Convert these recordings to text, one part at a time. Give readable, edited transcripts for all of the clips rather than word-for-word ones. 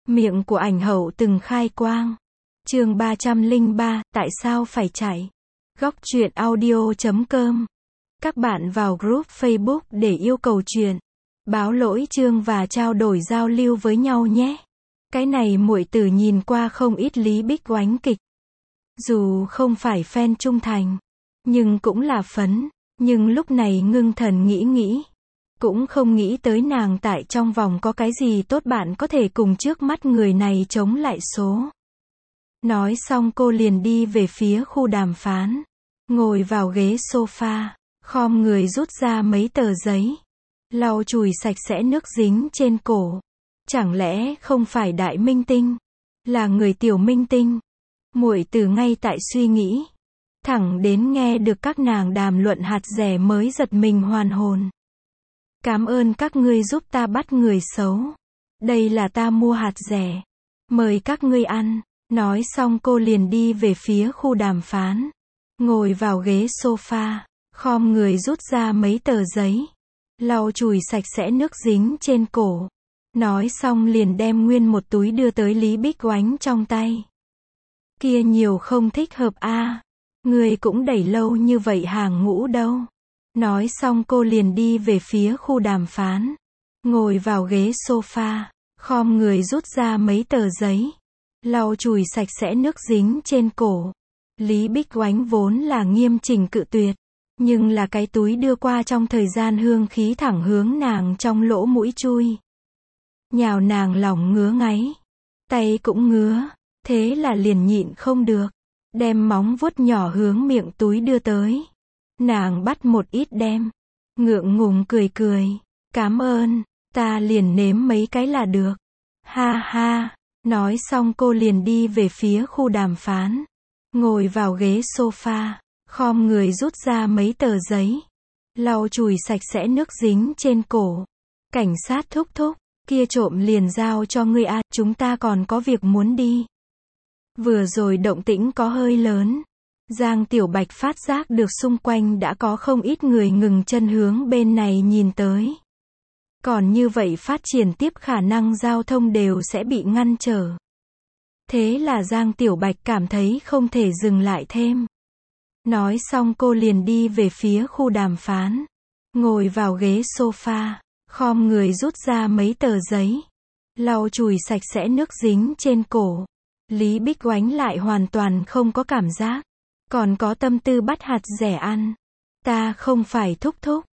Miệng của ảnh hậu từng khai quang. Chương 303, tại sao phải chạy? Góc truyện audio.com. Các bạn vào group Facebook để yêu cầu chuyện, báo lỗi chương và trao đổi giao lưu với nhau nhé. Cái này muội tử nhìn qua không ít Lý Bích oánh kịch. Dù không phải fan trung thành, nhưng cũng là phấn. Nhưng lúc này ngưng thần nghĩ. Cũng không nghĩ tới nàng tại trong vòng có cái gì tốt bạn có thể cùng trước mắt người này chống lại số. Nói xong cô liền đi về phía khu đàm phán. Ngồi vào ghế sofa, khom người rút ra mấy tờ giấy. Lau chùi sạch sẽ nước dính trên cổ. Chẳng lẽ không phải đại minh tinh? Là người tiểu minh tinh? Muội tử ngay tại suy nghĩ. Thẳng đến nghe được các nàng đàm luận hạt rẻ mới giật mình hoàn hồn. Cảm ơn các ngươi giúp ta bắt người xấu. Đây là ta mua hạt rẻ. Mời các ngươi ăn. Nói xong cô liền đi về phía khu đàm phán. Ngồi vào ghế sofa, khom người rút ra mấy tờ giấy. Lau chùi sạch sẽ nước dính trên cổ. Nói xong liền đem nguyên một túi đưa tới Lý Bích oánh trong tay. Kia nhiều không thích hợp a. Người cũng đẩy lâu như vậy hàng ngũ đâu. Nói xong cô liền đi về phía khu đàm phán. Ngồi vào ghế sofa, khom người rút ra mấy tờ giấy. Lau chùi sạch sẽ nước dính trên cổ. Lý Bích oánh vốn là nghiêm chỉnh cự tuyệt. Nhưng là cái túi đưa qua trong thời gian hương khí thẳng hướng nàng trong lỗ mũi chui. Nhào nàng lòng ngứa ngáy. Tay cũng ngứa. Thế là liền nhịn không được. Đem móng vuốt nhỏ hướng miệng túi đưa tới. Nàng bắt một ít đem. Ngượng ngùng cười. Cảm ơn, ta liền nếm mấy cái là được. Ha ha. Nói xong cô liền đi về phía khu đàm phán. Ngồi vào ghế sofa, khom người rút ra mấy tờ giấy. Lau chùi sạch sẽ nước dính trên cổ. Cảnh sát thúc, kia trộm liền giao cho ngươi à, chúng ta còn có việc muốn đi. Vừa rồi động tĩnh có hơi lớn. Giang Tiểu Bạch phát giác được xung quanh đã có không ít người ngừng chân hướng bên này nhìn tới. Còn như vậy phát triển tiếp khả năng giao thông đều sẽ bị ngăn trở. Thế là Giang Tiểu Bạch cảm thấy không thể dừng lại thêm. Nói xong cô liền đi về phía khu đàm phán. Ngồi vào ghế sofa, khom người rút ra mấy tờ giấy. Lau chùi sạch sẽ nước dính trên cổ. Lý Bích oánh lại hoàn toàn không có cảm giác. Còn có tâm tư bắt hạt rẻ ăn. Ta không phải thúc.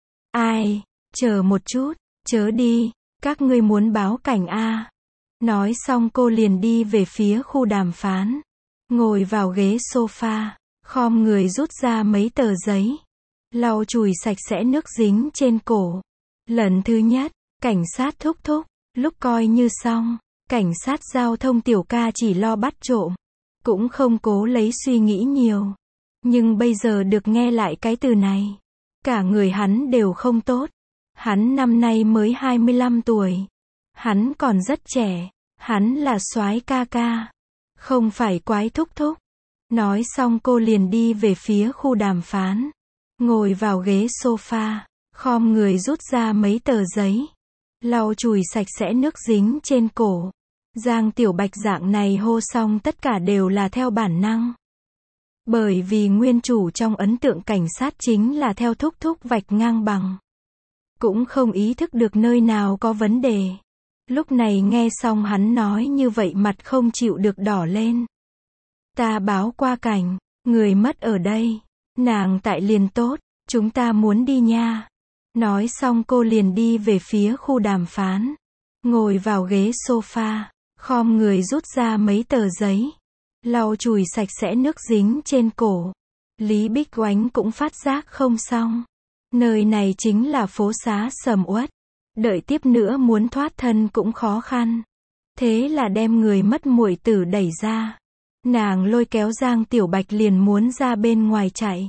Ai, chờ một chút, chớ đi, các ngươi muốn báo cảnh a. Nói xong cô liền đi về phía khu đàm phán. Ngồi vào ghế sofa, khom người rút ra mấy tờ giấy. Lau chùi sạch sẽ nước dính trên cổ. Lần thứ nhất, cảnh sát thúc. Lúc coi như xong, cảnh sát giao thông tiểu ca chỉ lo bắt trộm. Cũng không cố lấy suy nghĩ nhiều. Nhưng bây giờ được nghe lại cái từ này. Cả người hắn đều không tốt. Hắn năm nay mới 25 tuổi. Hắn còn rất trẻ. Hắn là soái ca ca. Không phải quái thúc. Nói xong cô liền đi về phía khu đàm phán. Ngồi vào ghế sofa, khom người rút ra mấy tờ giấy. Lau chùi sạch sẽ nước dính trên cổ. Giang Tiểu Bạch dạng này hô xong tất cả đều là theo bản năng. Bởi vì nguyên chủ trong ấn tượng cảnh sát chính là theo thúc vạch ngang bằng. Cũng không ý thức được nơi nào có vấn đề. Lúc này nghe xong hắn nói như vậy mặt không chịu được đỏ lên. Ta báo qua cảnh, người mất ở đây. Nàng tại liền tốt, chúng ta muốn đi nha. Nói xong cô liền đi về phía khu đàm phán. Ngồi vào ghế sofa, khom người rút ra mấy tờ giấy. Lau chùi sạch sẽ nước dính trên cổ. Lý Bích oánh cũng phát giác không xong. Nơi này chính là phố xá sầm uất. Đợi tiếp nữa muốn thoát thân cũng khó khăn. Thế là đem người mất muội tử đẩy ra. Nàng lôi kéo Giang Tiểu Bạch liền muốn ra bên ngoài chạy.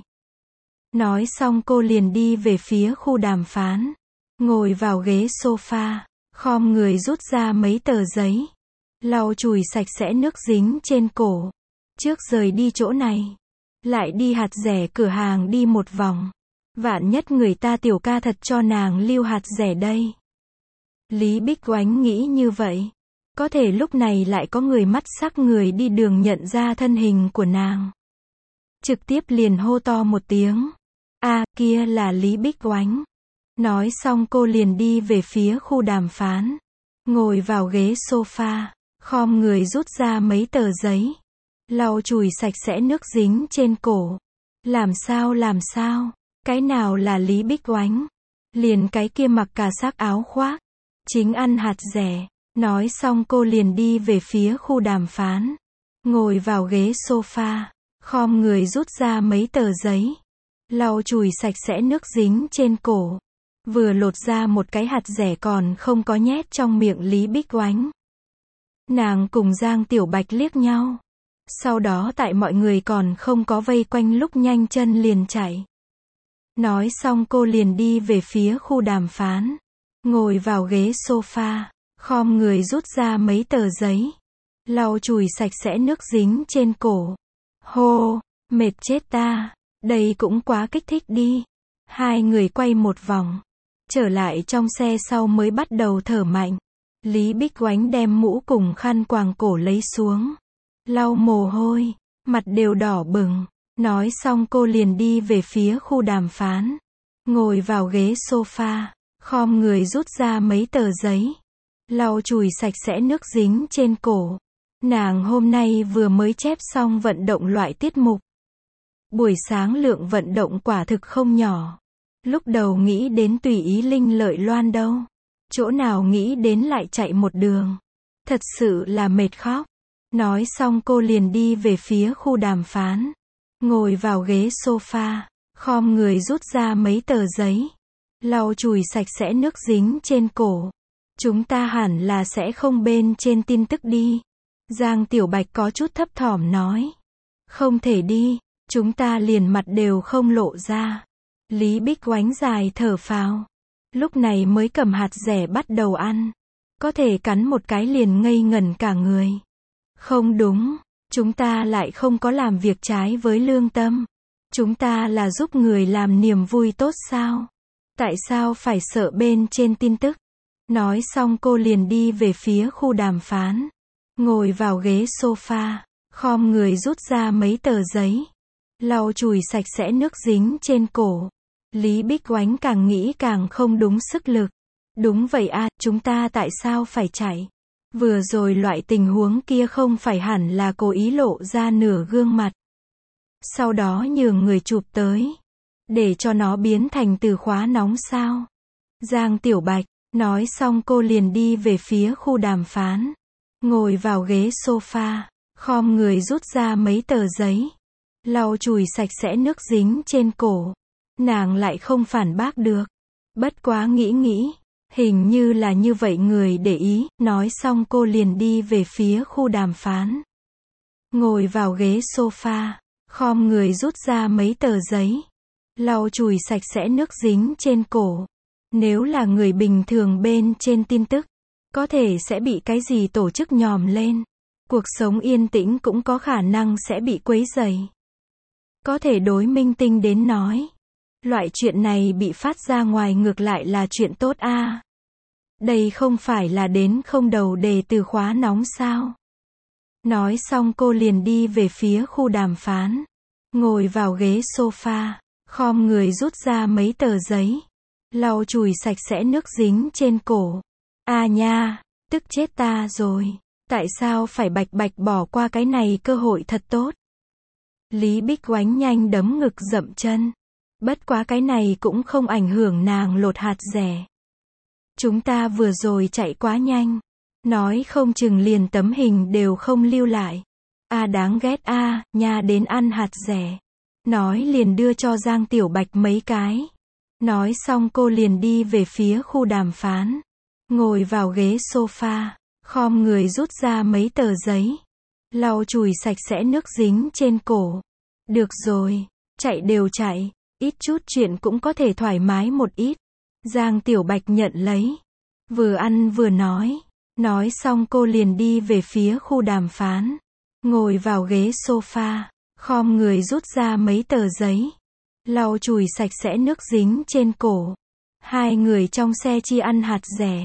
Nói xong cô liền đi về phía khu đàm phán. Ngồi vào ghế sofa, khom người rút ra mấy tờ giấy. Lau chùi sạch sẽ nước dính trên cổ. Trước rời đi chỗ này, lại đi hạt rẻ cửa hàng đi một vòng. Vạn nhất người ta tiểu ca thật cho nàng lưu hạt rẻ đây. Lý Bích oánh nghĩ như vậy. Có thể lúc này lại có người mắt sắc người đi đường nhận ra thân hình của nàng. Trực tiếp liền hô to một tiếng. Kia là Lý Bích Oánh. Nói xong cô liền đi về phía khu đàm phán. Ngồi vào ghế sofa, khom người rút ra mấy tờ giấy. Lau chùi sạch sẽ nước dính trên cổ. Làm sao? Cái nào là Lý Bích Oánh? Liền cái kia mặc cà xác áo khoác. Chính ăn hạt dẻ. Nói xong cô liền đi về phía khu đàm phán. Ngồi vào ghế sofa, khom người rút ra mấy tờ giấy. Lau chùi sạch sẽ nước dính trên cổ. Vừa lột ra một cái hạt dẻ còn không có nhét trong miệng Lý Bích Oánh. Nàng cùng Giang Tiểu Bạch liếc nhau. Sau đó tại mọi người còn không có vây quanh lúc nhanh chân liền chạy. Nói xong cô liền đi về phía khu đàm phán. Ngồi vào ghế sofa, khom người rút ra mấy tờ giấy. Lau chùi sạch sẽ nước dính trên cổ. Hô, mệt chết ta. Đây cũng quá kích thích đi. Hai người quay một vòng. Trở lại trong xe sau mới bắt đầu thở mạnh. Lý Bích Oánh đem mũ cùng khăn quàng cổ lấy xuống. Lau mồ hôi. Mặt đều đỏ bừng. Nói xong cô liền đi về phía khu đàm phán. Ngồi vào ghế sofa. Khom người rút ra mấy tờ giấy. Lau chùi sạch sẽ nước dính trên cổ. Nàng hôm nay vừa mới chép xong vận động loại tiết mục. Buổi sáng lượng vận động quả thực không nhỏ. Lúc đầu nghĩ đến tùy ý Linh Lợi Loan đâu. Chỗ nào nghĩ đến lại chạy một đường. Thật sự là mệt khóc. Nói xong cô liền đi về phía khu đàm phán. Ngồi vào ghế sofa. Khom người rút ra mấy tờ giấy. Lau chùi sạch sẽ nước dính trên cổ. Chúng ta hẳn là sẽ không bên trên tin tức đi. Giang Tiểu Bạch có chút thấp thỏm nói. Không thể đi. Chúng ta liền mặt đều không lộ ra. Lý Bích Oánh dài thở phào. Lúc này mới cầm hạt dẻ bắt đầu ăn. Có thể cắn một cái liền ngây ngẩn cả người. Không đúng. Chúng ta lại không có làm việc trái với lương tâm. Chúng ta là giúp người làm niềm vui tốt sao? Tại sao phải sợ bên trên tin tức? Nói xong cô liền đi về phía khu đàm phán. Ngồi vào ghế sofa. Khom người rút ra mấy tờ giấy. Lau chùi sạch sẽ nước dính trên cổ. Lý Bích Oánh càng nghĩ càng không đúng sức lực. Đúng vậy chúng ta tại sao phải chạy? Vừa rồi loại tình huống kia không phải hẳn là cố ý lộ ra nửa gương mặt. Sau đó nhường người chụp tới. Để cho nó biến thành từ khóa nóng sao? Giang Tiểu Bạch. Nói xong cô liền đi về phía khu đàm phán. Ngồi vào ghế sofa. Khom người rút ra mấy tờ giấy. Lau chùi sạch sẽ nước dính trên cổ. Nàng lại không phản bác được. Bất quá nghĩ. Hình như là như vậy người để ý. Nói xong cô liền đi về phía khu đàm phán. Ngồi vào ghế sofa. Khom người rút ra mấy tờ giấy. Lau chùi sạch sẽ nước dính trên cổ. Nếu là người bình thường bên trên tin tức. Có thể sẽ bị cái gì tổ chức nhòm lên. Cuộc sống yên tĩnh cũng có khả năng sẽ bị quấy rầy. Có thể đối minh tinh đến nói. Loại chuyện này bị phát ra ngoài ngược lại là chuyện tốt Đây không phải là đến không đầu đề từ khóa nóng sao? Nói xong cô liền đi về phía khu đàm phán. Ngồi vào ghế sofa. Khom người rút ra mấy tờ giấy. Lau chùi sạch sẽ nước dính trên cổ. Nha, tức chết ta rồi. Tại sao phải bạch bỏ qua cái này cơ hội thật tốt? Lý Bích Oánh nhanh đấm ngực dậm chân. Bất quá cái này cũng không ảnh hưởng nàng lột hạt dẻ. Chúng ta vừa rồi chạy quá nhanh. Nói không chừng liền tấm hình đều không lưu lại. Đáng ghét nha đến ăn hạt dẻ. Nói liền đưa cho Giang Tiểu Bạch mấy cái. Nói xong cô liền đi về phía khu đàm phán. Ngồi vào ghế sofa. Khom người rút ra mấy tờ giấy. Lau chùi sạch sẽ nước dính trên cổ. Được rồi. Chạy đều chạy. Ít chút chuyện cũng có thể thoải mái một ít. Giang Tiểu Bạch nhận lấy. Vừa ăn vừa nói. Nói xong cô liền đi về phía khu đàm phán. Ngồi vào ghế sofa. Khom người rút ra mấy tờ giấy. Lau chùi sạch sẽ nước dính trên cổ. Hai người trong xe chia ăn hạt dẻ.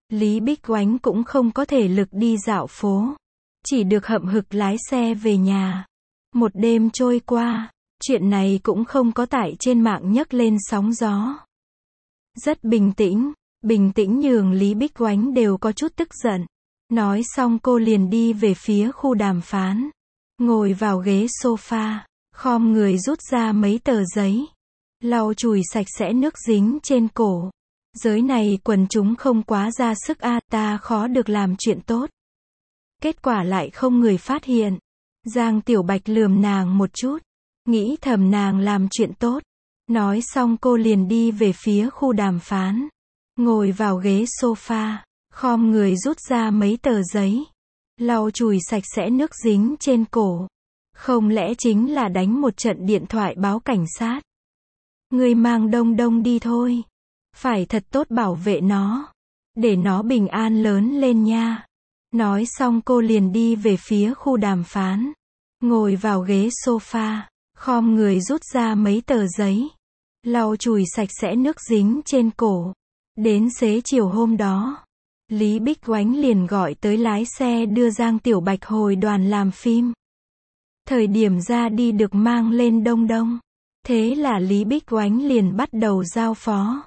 Lý Bích Oánh cũng không có thể lực đi dạo phố. Chỉ được hậm hực lái xe về nhà. Một đêm trôi qua, chuyện này cũng không có tại trên mạng nhấc lên sóng gió. Rất bình tĩnh nhường Lý Bích Oánh đều có chút tức giận. Nói xong cô liền đi về phía khu đàm phán. Ngồi vào ghế sofa, khom người rút ra mấy tờ giấy. Lau chùi sạch sẽ nước dính trên cổ. Giới này quần chúng không quá ra sức a, ta khó được làm chuyện tốt. Kết quả lại không người phát hiện. Giang Tiểu Bạch lườm nàng một chút. Nghĩ thầm nàng làm chuyện tốt. Nói xong cô liền đi về phía khu đàm phán. Ngồi vào ghế sofa, khom người rút ra mấy tờ giấy. Lau chùi sạch sẽ nước dính trên cổ. Không lẽ chính là đánh một trận điện thoại báo cảnh sát? Người mang Đông Đông đi thôi. Phải thật tốt bảo vệ nó. Để nó bình an lớn lên nha. Nói xong cô liền đi về phía khu đàm phán. Ngồi vào ghế sofa, khom người rút ra mấy tờ giấy. Lau chùi sạch sẽ nước dính trên cổ. Đến xế chiều hôm đó, Lý Bích Oánh liền gọi tới lái xe đưa Giang Tiểu Bạch hồi đoàn làm phim. Thời điểm ra đi được mang lên Đông Đông. Thế là Lý Bích Oánh liền bắt đầu giao phó.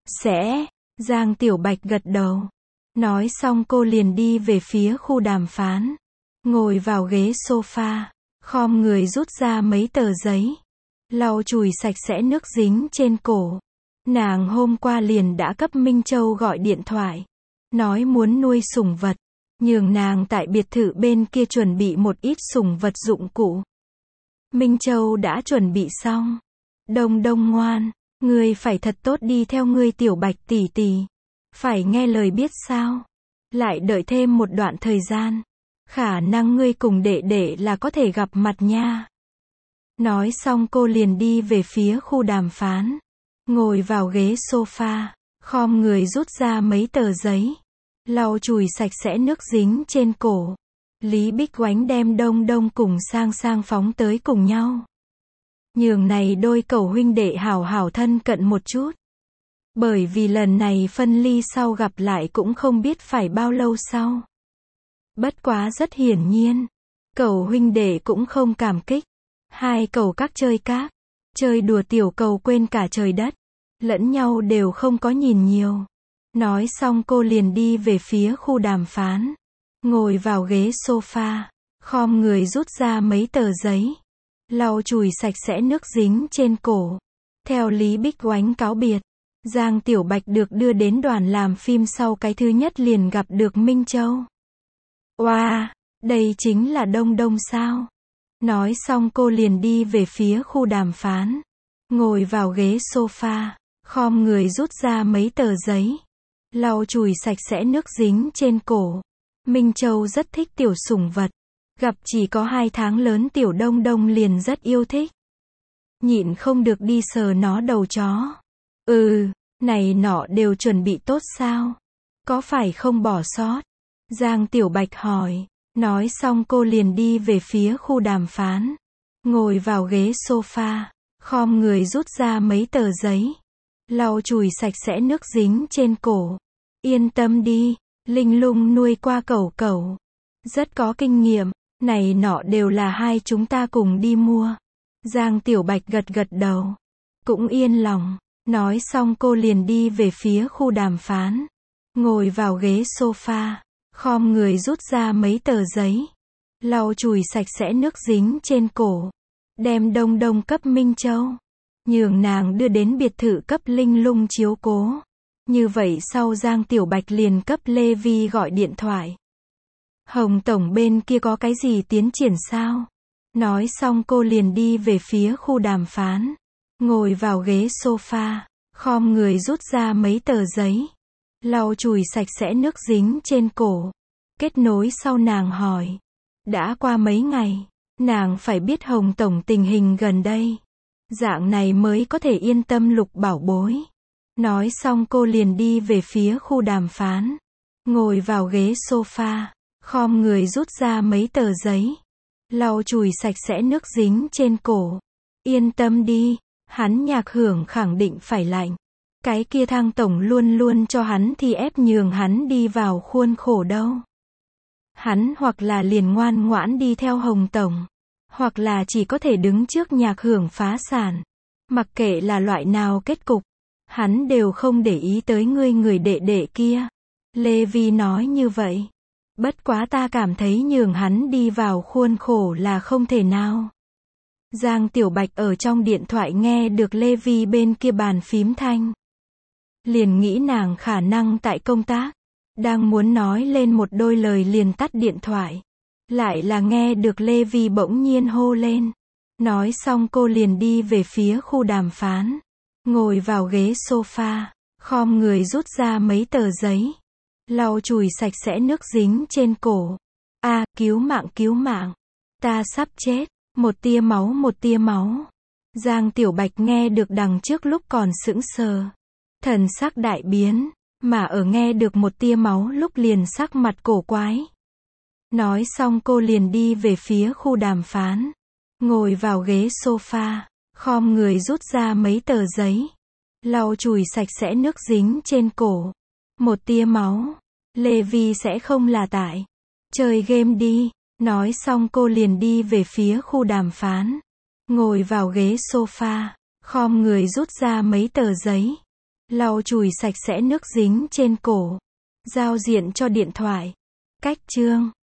Giang Tiểu Bạch gật đầu. Nói xong cô liền đi về phía khu đàm phán. Ngồi vào ghế sofa, khom người rút ra mấy tờ giấy. Lau chùi sạch sẽ nước dính trên cổ. Nàng hôm qua liền đã cấp Minh Châu gọi điện thoại. Nói muốn nuôi sủng vật. Nhường nàng tại biệt thự bên kia chuẩn bị một ít sủng vật dụng cụ. Minh Châu đã chuẩn bị xong. Đông Đông ngoan, ngươi phải thật tốt đi theo ngươi Tiểu Bạch tỷ tỷ. Phải nghe lời biết sao. Lại đợi thêm một đoạn thời gian. Khả năng ngươi cùng đệ đệ là có thể gặp mặt nha. Nói xong cô liền đi về phía khu đàm phán. Ngồi vào ghế sofa, khom người rút ra mấy tờ giấy. Lau chùi sạch sẽ nước dính trên cổ. Lý Bích Oánh đem Đông Đông cùng Sang Sang phóng tới cùng nhau. Nhường này đôi cậu huynh đệ hảo hảo thân cận một chút. Bởi vì lần này phân ly sau gặp lại cũng không biết phải bao lâu sau. Bất quá rất hiển nhiên, cậu huynh đệ cũng không cảm kích. Hai cậu các chơi đùa tiểu cầu quên cả trời đất. Lẫn nhau đều không có nhìn nhiều. Nói xong cô liền đi về phía khu đàm phán. Ngồi vào ghế sofa, khom người rút ra mấy tờ giấy. Lau chùi sạch sẽ nước dính trên cổ. Theo Lý Bích Oánh cáo biệt, Giang Tiểu Bạch được đưa đến đoàn làm phim sau cái thứ nhất liền gặp được Minh Châu. Wow, đây chính là Đông Đông sao? Nói xong cô liền đi về phía khu đàm phán. Ngồi vào ghế sofa, khom người rút ra mấy tờ giấy. Lau chùi sạch sẽ nước dính trên cổ. Minh Châu rất thích tiểu sủng vật. Gặp chỉ có 2 tháng lớn tiểu Đông Đông liền rất yêu thích. Nhịn không được đi sờ nó đầu chó. Này nọ đều chuẩn bị tốt sao? Có phải không bỏ sót? Giang Tiểu Bạch hỏi. Nói xong cô liền đi về phía khu đàm phán. Ngồi vào ghế sofa, khom người rút ra mấy tờ giấy. Lau chùi sạch sẽ nước dính trên cổ. Yên tâm đi, Linh Lung nuôi qua cẩu. Rất có kinh nghiệm, này nọ đều là hai chúng ta cùng đi mua. Giang Tiểu Bạch gật đầu. Cũng yên lòng. Nói xong cô liền đi về phía khu đàm phán. Ngồi vào ghế sofa, khom người rút ra mấy tờ giấy. Lau chùi sạch sẽ nước dính trên cổ. Đem Đông Đông cấp Minh Châu. Nhường nàng đưa đến biệt thự cấp Linh Lung chiếu cố. Như vậy sau Giang Tiểu Bạch liền cấp Lê Vi gọi điện thoại. Hồng Tổng bên kia có cái gì tiến triển sao? Nói xong cô liền đi về phía khu đàm phán. Ngồi vào ghế sofa, khom người rút ra mấy tờ giấy. Lau chùi sạch sẽ nước dính trên cổ. Kết nối sau nàng hỏi. Đã qua mấy ngày, nàng phải biết Hồng Tổng tình hình gần đây. Dạng này mới có thể yên tâm Lục bảo bối. Nói xong cô liền đi về phía khu đàm phán. Ngồi vào ghế sofa, khom người rút ra mấy tờ giấy. Lau chùi sạch sẽ nước dính trên cổ. Yên tâm đi, hắn Nhạc Hưởng khẳng định phải lạnh. Cái kia Thang tổng luôn luôn cho hắn thì ép nhường hắn đi vào khuôn khổ đâu. Hắn hoặc là liền ngoan ngoãn đi theo Hồng tổng, hoặc là chỉ có thể đứng trước Nhạc Hưởng phá sản. Mặc kệ là loại nào kết cục, hắn đều không để ý tới ngươi người đệ đệ kia. Lê Vi nói như vậy. Bất quá ta cảm thấy nhường hắn đi vào khuôn khổ là không thể nào. Giang Tiểu Bạch ở trong điện thoại nghe được Lê Vi bên kia bàn phím thanh. Liền nghĩ nàng khả năng tại công tác. Đang muốn nói lên một đôi lời liền tắt điện thoại. Lại là nghe được Lê Vi bỗng nhiên hô lên. Nói xong cô liền đi về phía khu đàm phán. Ngồi vào ghế sofa, khom người rút ra mấy tờ giấy. Lau chùi sạch sẽ nước dính trên cổ. Cứu mạng cứu mạng. Ta sắp chết. Một tia máu một tia máu. Giang Tiểu Bạch nghe được đằng trước lúc còn sững sờ. Thần sắc đại biến. Mà ở nghe được một tia máu lúc liền sắc mặt cổ quái. Nói xong cô liền đi về phía khu đàm phán. Ngồi vào ghế sofa, khom người rút ra mấy tờ giấy. Lau chùi sạch sẽ nước dính trên cổ. Một tia máu. Lê Vi sẽ không là tại chơi game đi. Nói xong cô liền đi về phía khu đàm phán. Ngồi vào ghế sofa, khom người rút ra mấy tờ giấy. Lau chùi sạch sẽ nước dính trên cổ. Giao diện cho điện thoại. Cách chương